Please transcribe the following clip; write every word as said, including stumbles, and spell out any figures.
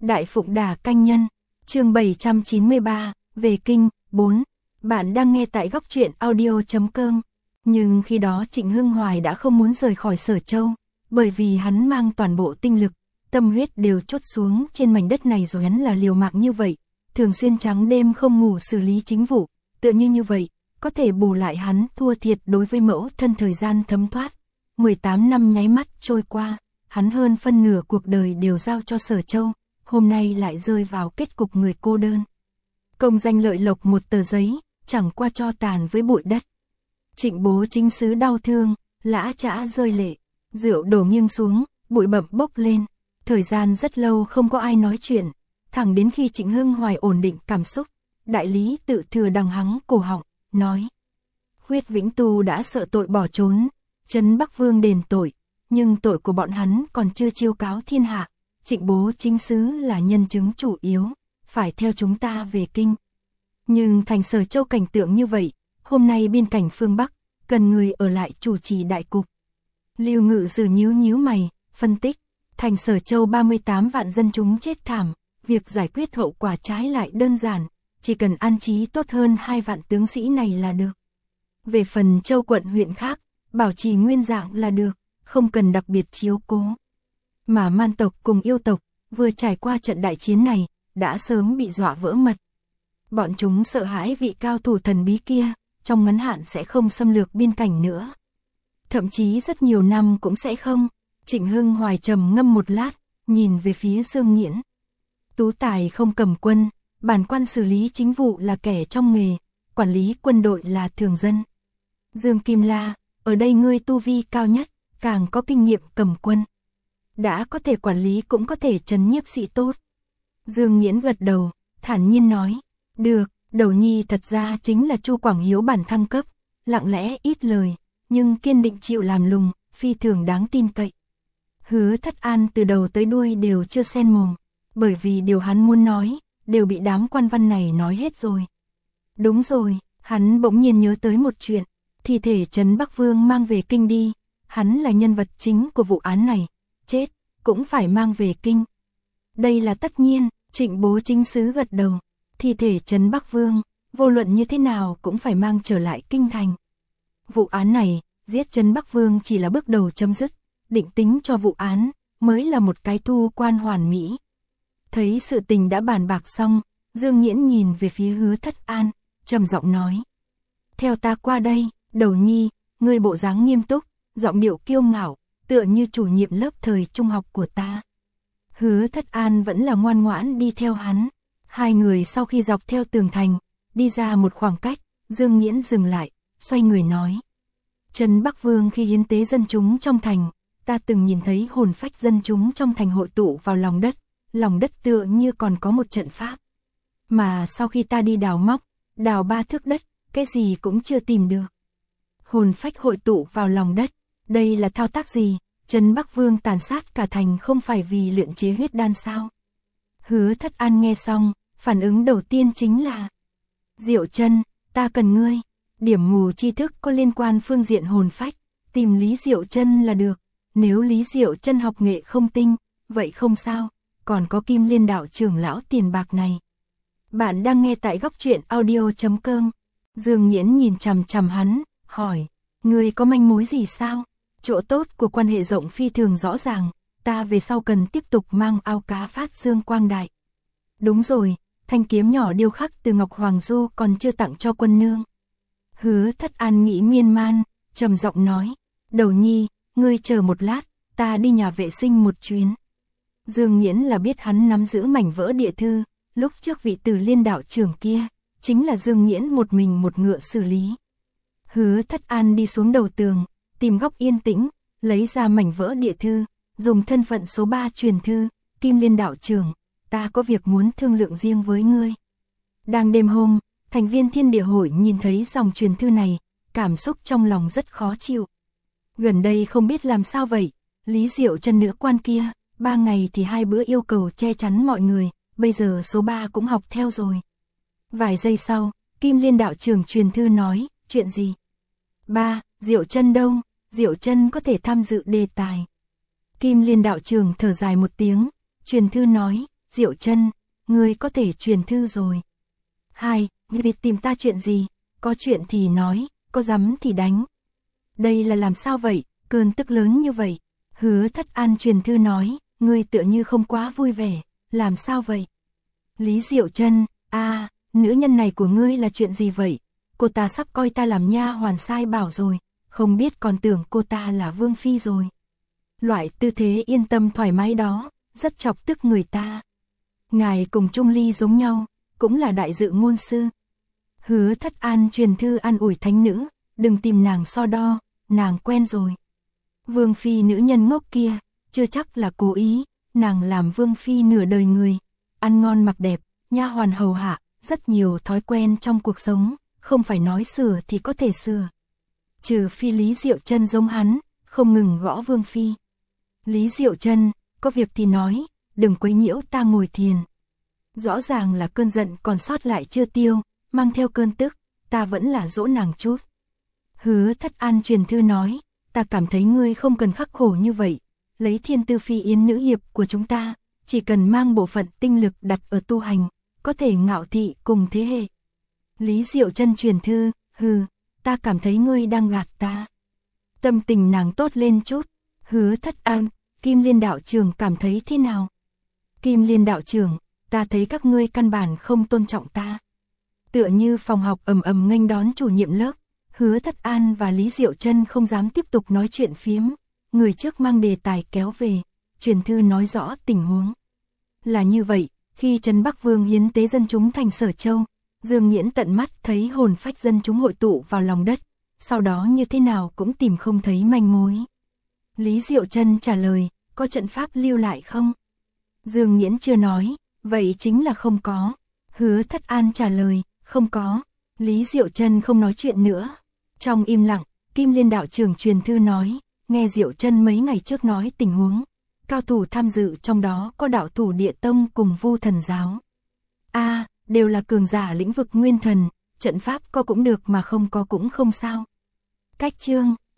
Đại Phụng Đà Canh Nhân, chương bảy trăm chín mươi ba, về kinh, bốn. Bạn đang nghe tại góc truyện audio chấm com. Nhưng khi đó Trịnh Hưng Hoài đã không muốn rời khỏi Sở Châu, bởi vì hắn mang toàn bộ tinh lực, tâm huyết đều chốt xuống trên mảnh đất này rồi. Hắn là liều mạng như vậy, thường xuyên trắng đêm không ngủ xử lý chính vụ, tựa như như vậy, có thể bù lại hắn thua thiệt đối với mẫu thân. Thời gian thấm thoát, mười tám năm nháy mắt trôi qua, hắn hơn phân nửa cuộc đời đều giao cho Sở Châu, hôm nay lại rơi vào kết cục người cô đơn. Công danh lợi lộc một tờ giấy, chẳng qua cho tàn với bụi đất. Trịnh Bố Chính Sứ đau thương, lã chã rơi lệ, rượu đổ nghiêng xuống, bụi bặm bốc lên. Thời gian rất lâu không có ai nói chuyện, thẳng đến khi Trịnh Hưng Hoài ổn định cảm xúc, đại lý Tự Thừa đằng hắng cổ họng, nói: Khuyết Vĩnh Tu đã sợ tội bỏ trốn, trấn Bắc Vương đền tội, nhưng tội của bọn hắn còn chưa chiêu cáo thiên hạ. Trịnh Bố Chính Sứ là nhân chứng chủ yếu, phải theo chúng ta về kinh. Nhưng thành Sở Châu cảnh tượng như vậy, hôm nay biên cảnh phương Bắc, cần người ở lại chủ trì đại cục. Lưu Ngự Sử nhíu nhíu mày, phân tích, thành Sở Châu ba mươi tám vạn dân chúng chết thảm, việc giải quyết hậu quả trái lại đơn giản, chỉ cần an trí tốt hơn hai vạn tướng sĩ này là được. Về phần châu quận huyện khác, bảo trì nguyên dạng là được, không cần đặc biệt chiếu cố. Mà Man tộc cùng Yêu tộc, vừa trải qua trận đại chiến này, đã sớm bị dọa vỡ mật. Bọn chúng sợ hãi vị cao thủ thần bí kia, trong ngắn hạn sẽ không xâm lược biên cảnh nữa. Thậm chí rất nhiều năm cũng sẽ không. Trịnh Hưng Hoài trầm ngâm một lát, nhìn về phía Dương Nghiễn. Tú tài không cầm quân, bản quan xử lý chính vụ là kẻ trong nghề, quản lý quân đội là thường dân. Dương Kim La, ở đây ngươi tu vi cao nhất, càng có kinh nghiệm cầm quân. Đã có thể quản lý cũng có thể trấn nhiếp sĩ tốt. Dương Nghiễn gật đầu, thản nhiên nói, được, đầu nhi thật ra chính là Chu Quảng Hiếu bản thăng cấp, lặng lẽ ít lời, nhưng kiên định chịu làm lùng, phi thường đáng tin cậy. Hứa Thất An từ đầu tới đuôi đều chưa xen mồm, bởi vì điều hắn muốn nói, đều bị đám quan văn này nói hết rồi. Đúng rồi, hắn bỗng nhiên nhớ tới một chuyện, thi thể Trấn Bắc Vương mang về kinh đi, hắn là nhân vật chính của vụ án này, chết, cũng phải mang về kinh. Đây là tất nhiên, Trịnh Bố Chính Sứ gật đầu, thi thể Trấn Bắc Vương, vô luận như thế nào cũng phải mang trở lại kinh thành. Vụ án này, giết Trấn Bắc Vương chỉ là bước đầu chấm dứt, định tính cho vụ án, mới là một cái thu quan hoàn mỹ. Thấy sự tình đã bàn bạc xong, Dương Nghiễn nhìn về phía Hứa Thất An, trầm giọng nói. Theo ta qua đây, đầu nhi, ngươi bộ dáng nghiêm túc, giọng điệu kiêu ngạo, tựa như chủ nhiệm lớp thời trung học của ta. Hứa Thất An vẫn là ngoan ngoãn đi theo hắn. Hai người sau khi dọc theo tường thành, đi ra một khoảng cách, Dương Nghiễn dừng lại, xoay người nói. Trấn Bắc Vương khi hiến tế dân chúng trong thành, ta từng nhìn thấy hồn phách dân chúng trong thành hội tụ vào lòng đất, lòng đất tựa như còn có một trận pháp. Mà sau khi ta đi đào móc, đào ba thước đất, cái gì cũng chưa tìm được. Hồn phách hội tụ vào lòng đất, đây là thao tác gì? Trấn Bắc Vương tàn sát cả thành không phải vì luyện chế huyết đan sao? Hứa Thất An nghe xong, phản ứng đầu tiên chính là Diệu Chân, ta cần ngươi. Điểm mù tri thức có liên quan phương diện hồn phách, tìm Lý Diệu Chân là được. Nếu Lý Diệu Chân học nghệ không tinh, vậy không sao, còn có Kim Liên đạo trưởng lão tiền bạc này. Bạn đang nghe tại góc truyện audio chấm com. Dương Nghiễn nhìn chằm chằm hắn, hỏi, ngươi có manh mối gì sao? Chỗ tốt của quan hệ rộng phi thường rõ ràng, ta về sau cần tiếp tục mang ao cá phát dương quang đại. Đúng rồi, thanh kiếm nhỏ điêu khắc từ Ngọc Hoàng Du còn chưa tặng cho quân nương. Hứa Thất An nghĩ miên man, trầm giọng nói, đầu nhi, ngươi chờ một lát, ta đi nhà vệ sinh một chuyến. Dương Nghiễn là biết hắn nắm giữ mảnh vỡ địa thư, lúc trước vị Từ Liên đạo trưởng kia, chính là Dương Nghiễn một mình một ngựa xử lý. Hứa Thất An đi xuống đầu tường, tìm góc yên tĩnh, lấy ra mảnh vỡ địa thư, dùng thân phận số ba truyền thư, Kim Liên đạo trưởng, ta có việc muốn thương lượng riêng với ngươi. Đang đêm hôm, thành viên Thiên Địa Hội nhìn thấy dòng truyền thư này, cảm xúc trong lòng rất khó chịu. Gần đây không biết làm sao vậy, Lý Diệu Chân nữ quan kia, ba ngày thì hai bữa yêu cầu che chắn mọi người, bây giờ số ba cũng học theo rồi. Vài giây sau, Kim Liên đạo trưởng truyền thư nói, chuyện gì? Ba, Diệu Chân đâu? Diệu Chân có thể tham dự đề tài. Kim Liên đạo trưởng thở dài một tiếng, truyền thư nói, Diệu Chân, ngươi có thể truyền thư rồi. Hai, ngươi tìm ta chuyện gì? Có chuyện thì nói, có dám thì đánh. Đây là làm sao vậy, cơn tức lớn như vậy. Hứa Thất An truyền thư nói, ngươi tựa như không quá vui vẻ, làm sao vậy? Lý Diệu Chân, a, à, nữ nhân này của ngươi là chuyện gì vậy? Cô ta sắp coi ta làm nha hoàn sai bảo rồi, không biết còn tưởng cô ta là vương phi rồi. Loại tư thế yên tâm thoải mái đó, rất chọc tức người ta. Ngài cùng Trung Ly giống nhau, cũng là đại dự ngôn sư. Hứa Thất An truyền thư an ủi thánh nữ, đừng tìm nàng so đo, nàng quen rồi. Vương phi nữ nhân ngốc kia, chưa chắc là cố ý, nàng làm vương phi nửa đời người, ăn ngon mặc đẹp, nha hoàn hầu hạ, rất nhiều thói quen trong cuộc sống, không phải nói sửa thì có thể sửa. Trừ phi Lý Diệu Chân giống hắn, không ngừng gõ vương phi. Lý Diệu Chân, có việc thì nói, đừng quấy nhiễu ta ngồi thiền. Rõ ràng là cơn giận còn sót lại chưa tiêu, mang theo cơn tức, ta vẫn là dỗ nàng chút. Hứa Thất An truyền thư nói, ta cảm thấy ngươi không cần khắc khổ như vậy, lấy Thiên Tư Phi Yến nữ hiệp của chúng ta, chỉ cần mang bộ phận tinh lực đặt ở tu hành, có thể ngạo thị cùng thế hệ. Lý Diệu Chân truyền thư, hừ, ta cảm thấy ngươi đang gạt ta. Tâm tình nàng tốt lên chút. Hứa Thất An, Kim Liên đạo trưởng cảm thấy thế nào? Kim Liên đạo trưởng, ta thấy các ngươi căn bản không tôn trọng ta. Tựa như phòng học ầm ầm nghênh đón chủ nhiệm lớp, Hứa Thất An và Lý Diệu Chân không dám tiếp tục nói chuyện phiếm, người trước mang đề tài kéo về, truyền thư nói rõ tình huống. Là như vậy, khi Trấn Bắc Vương hiến tế dân chúng thành Sở Châu, Dương Nghiễn tận mắt thấy hồn phách dân chúng hội tụ vào lòng đất, sau đó như thế nào cũng tìm không thấy manh mối. Lý Diệu Chân trả lời, có trận pháp lưu lại không? Dương Nghiễn chưa nói, vậy chính là không có. Hứa Thất An trả lời, không có. Lý Diệu Chân không nói chuyện nữa. Trong im lặng, Kim Liên đạo trưởng truyền thư nói, nghe Diệu Chân mấy ngày trước nói tình huống. Cao thủ tham dự trong đó có đạo thủ Địa Tông cùng Vu Thần Giáo. A, à, đều là cường giả lĩnh vực nguyên thần, trận pháp có cũng được mà không có cũng không sao. Cách chương